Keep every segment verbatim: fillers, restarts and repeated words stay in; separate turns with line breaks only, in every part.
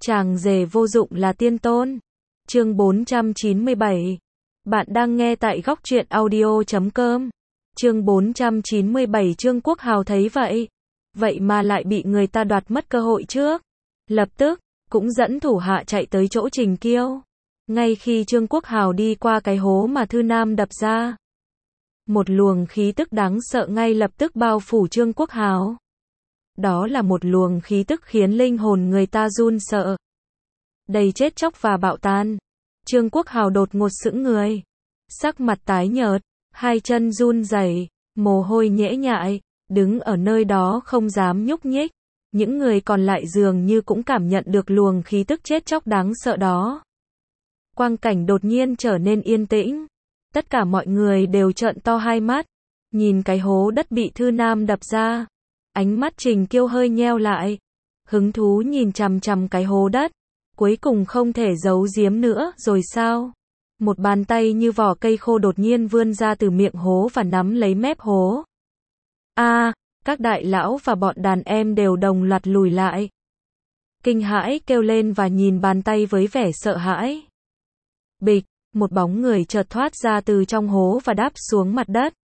Chàng rể vô dụng là tiên tôn. Chương bốn trăm chín mươi bảy. Bạn đang nghe tại góc truyện audio chấm com. Chương bốn trăm chín mươi bảy. Trương Quốc Hào thấy vậy, vậy mà lại bị người ta đoạt mất cơ hội trước. Lập tức, cũng dẫn thủ hạ chạy tới chỗ Trình Kiêu. Ngay khi Trương Quốc Hào đi qua cái hố mà Thư Nam đập ra, một luồng khí tức đáng sợ ngay lập tức bao phủ Trương Quốc Hào. Đó là một luồng khí tức khiến linh hồn người ta run sợ, đầy chết chóc và bạo tan. Trương Quốc Hào đột ngột sững người, sắc mặt tái nhợt, hai chân run rẩy, mồ hôi nhễ nhại, đứng ở nơi đó không dám nhúc nhích. Những người còn lại dường như cũng cảm nhận được luồng khí tức chết chóc đáng sợ đó. Quang cảnh đột nhiên trở nên yên tĩnh. Tất cả mọi người đều trợn to hai mắt, nhìn cái hố đất bị Thư Nam đập ra. Ánh mắt Trình Kiêu hơi nheo lại, hứng thú nhìn chằm chằm cái hố đất. Cuối cùng không thể giấu giếm nữa rồi sao? Một bàn tay như vỏ cây khô đột nhiên vươn ra từ miệng hố và nắm lấy mép hố. A, à, các đại lão và bọn đàn em đều đồng loạt lùi lại. Kinh hãi kêu lên và nhìn bàn tay với vẻ sợ hãi. Bịch, một bóng người chợt thoát ra từ trong hố và đáp xuống mặt đất.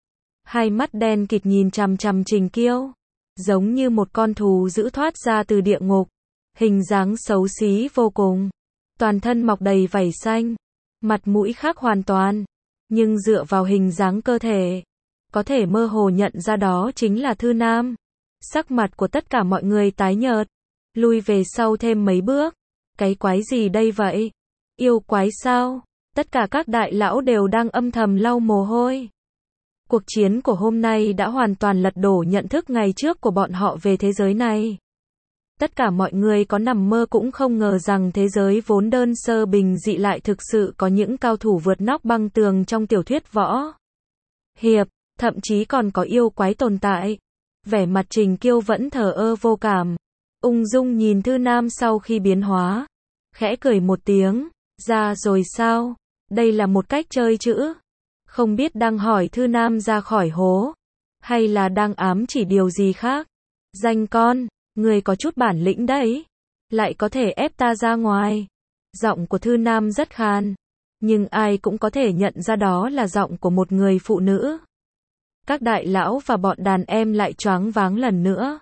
Hai mắt đen kịt nhìn chằm chằm Trình Kiêu, giống như một con thú dữ thoát ra từ địa ngục. Hình dáng xấu xí vô cùng, toàn thân mọc đầy vảy xanh, mặt mũi khác hoàn toàn, nhưng dựa vào hình dáng cơ thể, có thể mơ hồ nhận ra đó chính là Thư Nam. Sắc mặt của tất cả mọi người tái nhợt, lui về sau thêm mấy bước. Cái quái gì đây vậy? Yêu quái sao? Tất cả các đại lão đều đang âm thầm lau mồ hôi. Cuộc chiến của hôm nay đã hoàn toàn lật đổ nhận thức ngày trước của bọn họ về thế giới này. Tất cả mọi người có nằm mơ cũng không ngờ rằng thế giới vốn đơn sơ bình dị lại thực sự có những cao thủ vượt nóc băng tường trong tiểu thuyết võ hiệp, thậm chí còn có yêu quái tồn tại. Vẻ mặt Trình Kiêu vẫn thờ ơ vô cảm, ung dung nhìn Thư Nam sau khi biến hóa, khẽ cười một tiếng. Ra rồi sao? Đây là một cách chơi chữ. Không biết đang hỏi Thư Nam ra khỏi hố, hay là đang ám chỉ điều gì khác. Danh con, người có chút bản lĩnh đấy, lại có thể ép ta ra ngoài. Giọng của Thư Nam rất khan, nhưng ai cũng có thể nhận ra đó là giọng của một người phụ nữ. Các đại lão và bọn đàn em lại choáng váng lần nữa.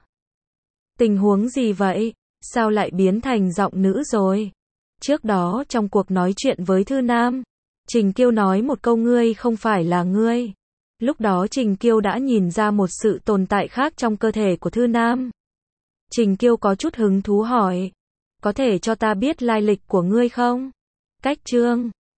Tình huống gì vậy? Sao lại biến thành giọng nữ rồi? Trước đó trong cuộc nói chuyện với Thư Nam, Trình Kiêu nói một câu ngươi không phải là ngươi. Lúc đó Trình Kiêu đã nhìn ra một sự tồn tại khác trong cơ thể của Thư Nam. Trình Kiêu có chút hứng thú hỏi, có thể cho ta biết lai lịch của ngươi không? Cách chương